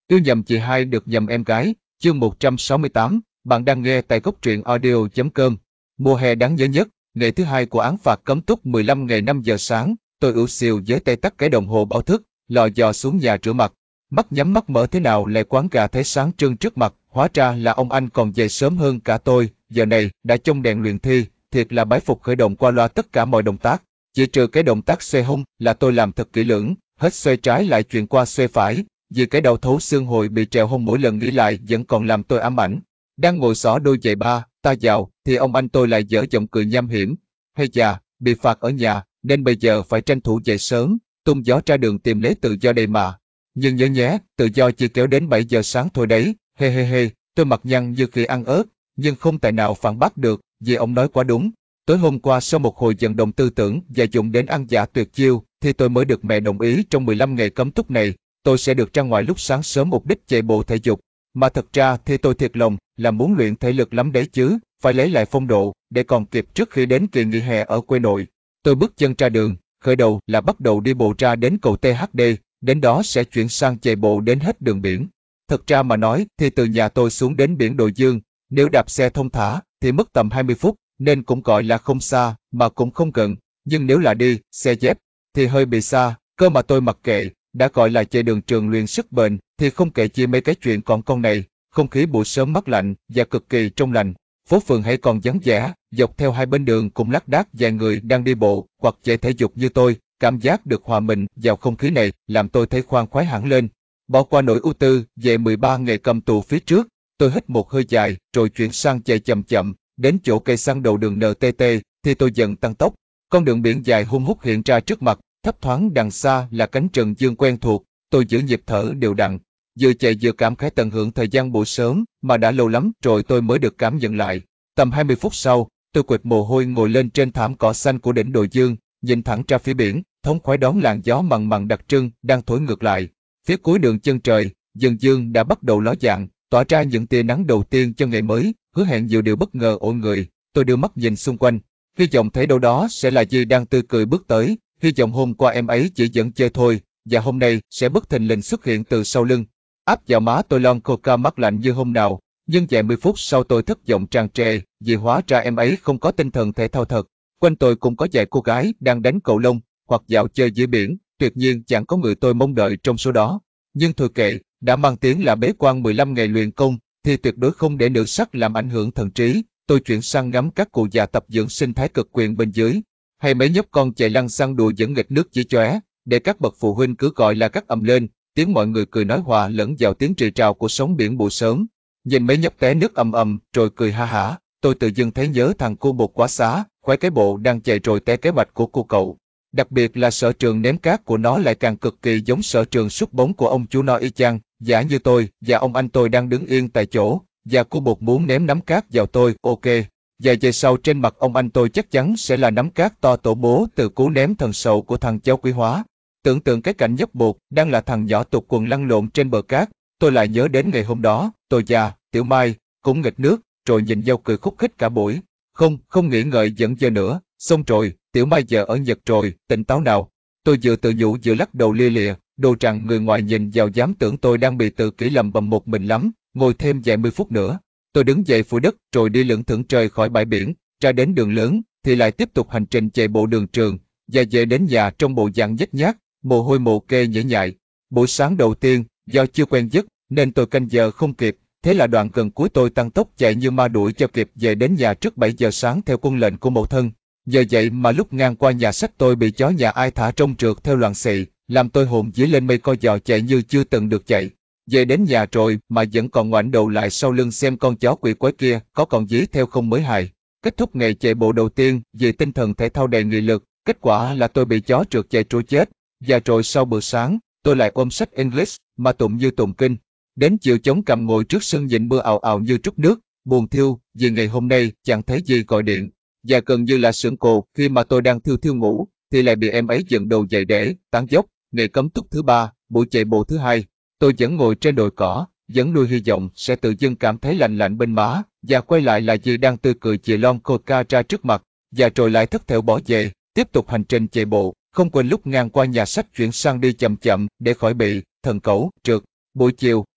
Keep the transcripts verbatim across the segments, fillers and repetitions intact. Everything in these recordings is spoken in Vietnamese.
Yêu nhầm chị hai được nhầm em gái, chương một trăm sáu mươi tám, bạn đang nghe tại góc truyện audio chấm com. Mùa hè đáng nhớ nhất, ngày thứ hai của án phạt cấm túc mười lăm ngày năm giờ sáng, tôi ưu xìu với tay tắt cái đồng hồ báo thức, lò dò xuống nhà rửa mặt. Mắt nhắm mắt mở thế nào lại quán gà thấy sáng trưng trước mặt, hóa ra là ông anh còn dậy sớm hơn cả tôi, giờ này đã trong đèn luyện thi, thiệt là bái phục khởi động qua loa tất cả mọi động tác. Chỉ trừ cái động tác xoay hông là tôi làm thật kỹ lưỡng, hết xoay trái lại chuyển qua xoay phải. Vì cái đau thấu xương hồi bị trèo hông mỗi lần nghĩ lại vẫn còn làm tôi ám ảnh. Đang ngồi xỏ đôi giày ba, ta vào, thì ông anh tôi lại dở giọng cười nham hiểm. Hay già, bị phạt ở nhà, nên bây giờ phải tranh thủ dậy sớm, tung gió ra đường tìm lấy tự do đây mà. Nhưng nhớ nhé, tự do chỉ kéo đến bảy giờ sáng thôi đấy, he he he, tôi mặt nhăn như khi ăn ớt, nhưng không tài nào phản bác được, vì ông nói quá đúng. Tối hôm qua sau một hồi vận động tư tưởng và dùng đến ăn dã tuyệt chiêu, thì tôi mới được mẹ đồng ý trong mười lăm ngày cấm túc này. Tôi sẽ được ra ngoài lúc sáng sớm mục đích chạy bộ thể dục, mà thật ra thì tôi thiệt lòng là muốn luyện thể lực lắm đấy chứ, phải lấy lại phong độ để còn kịp trước khi đến kỳ nghỉ hè ở quê nội. Tôi bước chân ra đường, khởi đầu là bắt đầu đi bộ ra đến cầu tê hát đê, đến đó sẽ chuyển sang chạy bộ đến hết đường biển. Thật ra mà nói thì từ nhà tôi xuống đến biển Đội Dương, nếu đạp xe thông thả thì mất tầm hai mươi phút, nên cũng gọi là không xa mà cũng không gần, nhưng nếu là đi xe dép thì hơi bị xa, cơ mà tôi mặc kệ. Đã gọi là chạy đường trường luyện sức bền, thì không kể chi mấy cái chuyện còn con này. Không khí buổi sớm mát lạnh và cực kỳ trong lành. Phố phường hay còn vắng vẻ, dọc theo hai bên đường cũng lác đác vài người đang đi bộ hoặc chạy thể dục như tôi. Cảm giác được hòa mình vào không khí này làm tôi thấy khoan khoái hẳn lên. Bỏ qua nỗi ưu tư về mười ba ngày cầm tù phía trước, tôi hít một hơi dài rồi chuyển sang chạy chậm chậm. Đến chỗ cây xăng đầu đường en tê tê thì tôi dần tăng tốc. Con đường biển dài hun hút hiện ra trước mặt. Thấp thoáng đằng xa là cánh Trần Dương quen thuộc, tôi giữ nhịp thở đều đặn, vừa chạy vừa cảm khái tận hưởng thời gian buổi sớm mà đã lâu lắm rồi tôi mới được cảm nhận lại. Tầm hai mươi phút sau, tôi quệt mồ hôi ngồi lên trên thảm cỏ xanh của đỉnh Đồi Dương, nhìn thẳng ra phía biển, thống khoái đón làn gió mặn mặn đặc trưng đang thổi ngược lại. Phía cuối đường chân trời, dần dương đã bắt đầu ló dạng, tỏa ra những tia nắng đầu tiên cho ngày mới, hứa hẹn nhiều điều bất ngờ ổi người. Tôi đưa mắt nhìn xung quanh, hy vọng thấy đâu đó sẽ là Di đang tươi cười bước tới. Hy vọng hôm qua em ấy chỉ dẫn chơi thôi, và hôm nay sẽ bất thình lình xuất hiện từ sau lưng. Áp vào má tôi lon coca mát lạnh như hôm nào, nhưng vài mươi phút sau tôi thất vọng tràn trề, vì hóa ra em ấy không có tinh thần thể thao thật. Quanh tôi cũng có vài cô gái đang đánh cầu lông, hoặc dạo chơi dưới biển, tuyệt nhiên chẳng có người tôi mong đợi trong số đó. Nhưng thôi kệ, đã mang tiếng là bế quan mười lăm ngày luyện công, thì tuyệt đối không để nữ sắc làm ảnh hưởng thần trí. Tôi chuyển sang ngắm các cụ già tập dưỡng sinh thái cực quyền bên dưới. Hay mấy nhóc con chạy lăng xăng đùa dẫn nghịch nước chỉ chóe, để các bậc phụ huynh cứ gọi là cắt ầm lên, tiếng mọi người cười nói hòa lẫn vào tiếng rì rào của sóng biển buổi sớm. Nhìn mấy nhóc té nước ầm ầm rồi cười ha hả, tôi tự dưng thấy nhớ thằng cô bột quá xá, khoái cái bộ đang chạy rồi té cái mạch của cô cậu. Đặc biệt là sở trường ném cát của nó lại càng cực kỳ giống sở trường sút bóng của ông chú nó y chang, giả như tôi và ông anh tôi đang đứng yên tại chỗ, và cô bột muốn ném nắm cát vào tôi, ok. Vài giây sau trên mặt ông anh tôi chắc chắn sẽ là nắm cát to tổ bố từ cú ném thần sầu của thằng cháu quý hóa. Tưởng tượng cái cảnh nhóc bột đang là thằng nhỏ tụt quần lăn lộn trên bờ cát, tôi lại nhớ đến ngày hôm đó, tôi già, Tiểu Mai, cũng nghịch nước, rồi nhìn nhau cười khúc khích cả buổi. Không, không nghĩ ngợi dẫn giờ nữa, xong rồi, Tiểu Mai giờ ở Nhật rồi, tỉnh táo nào. Tôi vừa tự nhủ vừa lắc đầu lia lịa, đồ rằng người ngoài nhìn vào dám tưởng tôi đang bị tự kỷ lầm bầm một mình lắm, ngồi thêm vài mươi phút nữa. Tôi đứng dậy phủi đất rồi đi lững thững trời khỏi bãi biển, ra đến đường lớn, thì lại tiếp tục hành trình chạy bộ đường trường, và về đến nhà trong bộ dạng nhếch nhác, mồ hôi mồ kê nhễ nhại. Buổi sáng đầu tiên, do chưa quen giấc, nên tôi canh giờ không kịp, thế là đoạn gần cuối tôi tăng tốc chạy như ma đuổi cho kịp về đến nhà trước bảy giờ sáng theo quân lệnh của mẫu thân. Giờ vậy mà lúc ngang qua nhà sách tôi bị chó nhà ai thả trông trượt theo loạn xị, làm tôi hồn vía lên mây co giò chạy như chưa từng được chạy. Về đến nhà rồi mà vẫn còn ngoảnh đầu lại sau lưng xem con chó quỷ quái kia có còn dí theo không mới hài. Kết thúc ngày chạy bộ đầu tiên vì tinh thần thể thao đầy nghị lực, kết quả là tôi bị chó trượt chạy trối chết. Và rồi sau bữa sáng, tôi lại ôm sách English mà tụng như tụng kinh. Đến chiều chống cằm ngồi trước sân nhìn mưa ào ào như trút nước, buồn thiêu vì ngày hôm nay chẳng thấy gì gọi điện. Và gần như là sửng cồ khi mà tôi đang thiêu thiêu ngủ, thì lại bị em ấy dựng đầu dậy để tán dốc. Ngày cấm túc thứ ba, buổi chạy bộ thứ hai. Tôi vẫn ngồi trên đồi cỏ, vẫn nuôi hy vọng sẽ tự dưng cảm thấy lạnh lạnh bên má, và quay lại là Dì đang tươi cười chì lon coca ra trước mặt, và rồi lại thất thểu bỏ về, tiếp tục hành trình chạy bộ, không quên lúc ngang qua nhà sách chuyển sang đi chậm chậm để khỏi bị thần cẩu trượt. Buổi chiều,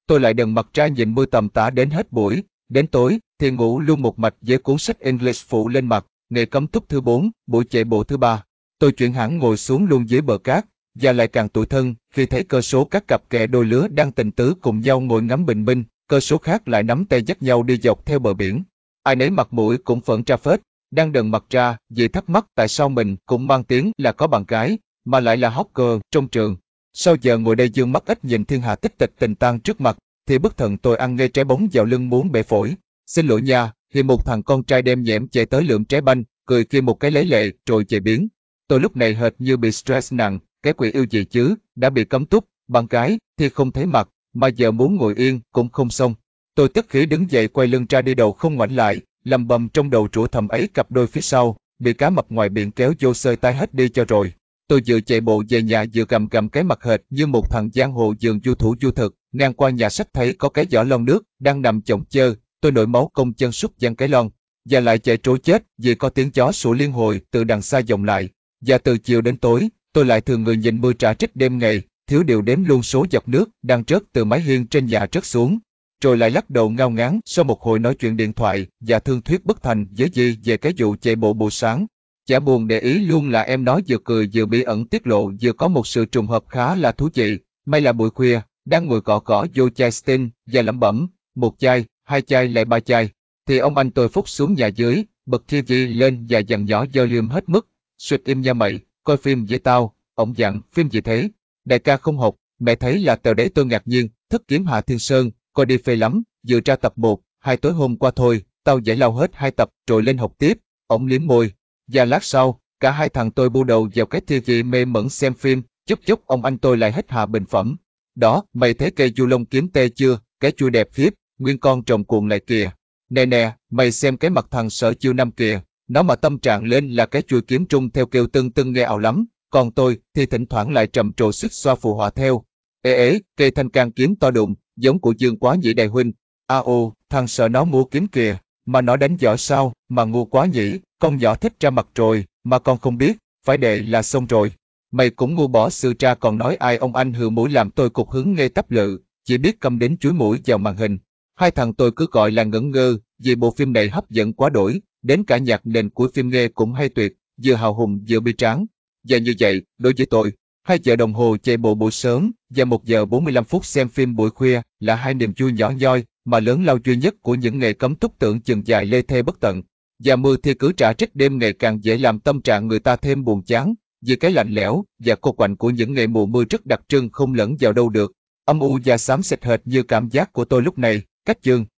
tôi lại đần mặt ra nhìn mưa tầm tã đến hết buổi. Đến tối thì ngủ luôn một mạch với cuốn sách English phụ lên mặt. Ngày cấm túc thứ bốn, buổi chạy bộ thứ ba. Tôi chuyển hẳn ngồi xuống luôn dưới bờ cát, và lại càng tủi thân khi thấy cơ số các cặp kè đôi lứa đang tình tứ cùng nhau ngồi ngắm bình minh, cơ số khác lại nắm tay dắt nhau đi dọc theo bờ biển. Ai nấy mặt mũi cũng phẫn ra phết, đang đần mặt ra vì thắc mắc tại sao mình cũng mang tiếng là có bạn gái, mà lại là hot girl trong trường. Sau giờ ngồi đây dương mắt ít nhìn thiên hạ tích tịch tình tang trước mặt, thì bất thần tôi ăn ngay trái bóng vào lưng muốn bể phổi. Xin lỗi nha, thì một thằng con trai đem nhẽm chạy tới lượm trái banh, cười kia một cái lấy lệ rồi chạy biến. Tôi lúc này hệt như bị stress nặng, cái quỷ yêu gì chứ, đã bị cấm túc, bạn gái thì không thấy mặt, mà giờ muốn ngồi yên cũng không xong. Tôi tức khí đứng dậy quay lưng ra đi đầu không ngoảnh lại, lầm bầm trong đầu rủa thầm ấy cặp đôi phía sau, bị cá mập ngoài biển kéo vô sơi tay hết đi cho rồi. Tôi vừa chạy bộ về nhà vừa gầm gầm cái mặt hệt như một thằng giang hồ dường du thủ du thực, ngang qua nhà sách thấy có cái giỏ lon nước đang nằm chồng chơ, tôi nổi máu công chân sút giăng cái lon, và lại chạy trối chết vì có tiếng chó sủa liên hồi từ đằng xa vọng lại. Và từ chiều đến tối, tôi lại thường người nhìn mưa rả rích đêm ngày, thiếu điều đếm luôn số giọt nước đang rớt từ mái hiên trên nhà rớt xuống. Rồi lại lắc đầu ngao ngán sau một hồi nói chuyện điện thoại và thương thuyết bất thành với Di về cái vụ chạy bộ buổi sáng. Chả buồn để ý luôn là em nói vừa cười vừa bí ẩn tiết lộ vừa có một sự trùng hợp khá là thú vị. May là buổi khuya, đang ngồi cọ cọ vô chai Sting và lẩm bẩm, một chai, hai chai lại ba chai. Thì ông anh tôi phúc xuống nhà dưới, bật ti vi lên và dặn nhỏ volume hết mức. Suýt im nha mày, coi phim với tao. Ông dặn, phim gì thế? Đại ca không học, mẹ thấy là tờ đấy tôi ngạc nhiên, Thất kiếm Hạ Thiên Sơn, coi đi phê lắm, vừa ra tập một, hai tối hôm qua thôi, tao giải lao hết hai tập rồi lên học tiếp. Ông liếm môi. Và lát sau, cả hai thằng tôi bu đầu vào cái ti vi mê mẩn xem phim, chút chút ông anh tôi lại hết hạ bình phẩm. Đó, mày thấy cây du lông kiếm tê chưa, cái chui đẹp khiếp, nguyên con trồng cuộn lại kìa. Nè nè, mày xem cái mặt thằng Sở Chiêu Năm kìa, nó mà tâm trạng lên là cái chui kiếm trung theo kêu tưng tưng nghe ảo lắm, còn tôi thì thỉnh thoảng lại trầm trồ sức xoa phù họa theo. Ê ế, cây thanh can kiếm to đụng, giống của Dương quá nhỉ đại huynh. A ô, thằng Sở nó mua kiếm kìa, mà nó đánh giỏi sao, mà ngu quá nhỉ, con nhỏ thích ra mặt rồi, mà con không biết, phải đệ là xong rồi. Mày cũng ngu bỏ sư ra còn nói ai ông anh hừ mũi làm tôi cục hứng nghe tắp lự, chỉ biết câm đến chuối mũi vào màn hình. Hai thằng tôi cứ gọi là ngẩn ngơ, vì bộ phim này hấp dẫn quá đổi, đến cả nhạc nền của phim nghe cũng hay tuyệt, vừa hào hùng vừa bi tráng. Và như vậy, đối với tôi, hai giờ đồng hồ chạy bộ buổi sớm và một giờ bốn mươi lăm phút xem phim buổi khuya là hai niềm vui nhỏ nhoi mà lớn lao duy nhất của những ngày cấm túc tưởng chừng dài lê thê bất tận. Và mưa thì cứ trả trích đêm ngày càng dễ làm tâm trạng người ta thêm buồn chán, vì cái lạnh lẽo và cô quạnh của những ngày mùa mưa rất đặc trưng không lẫn vào đâu được. Âm u và xám xịt hệt như cảm giác của tôi lúc này. Cách chương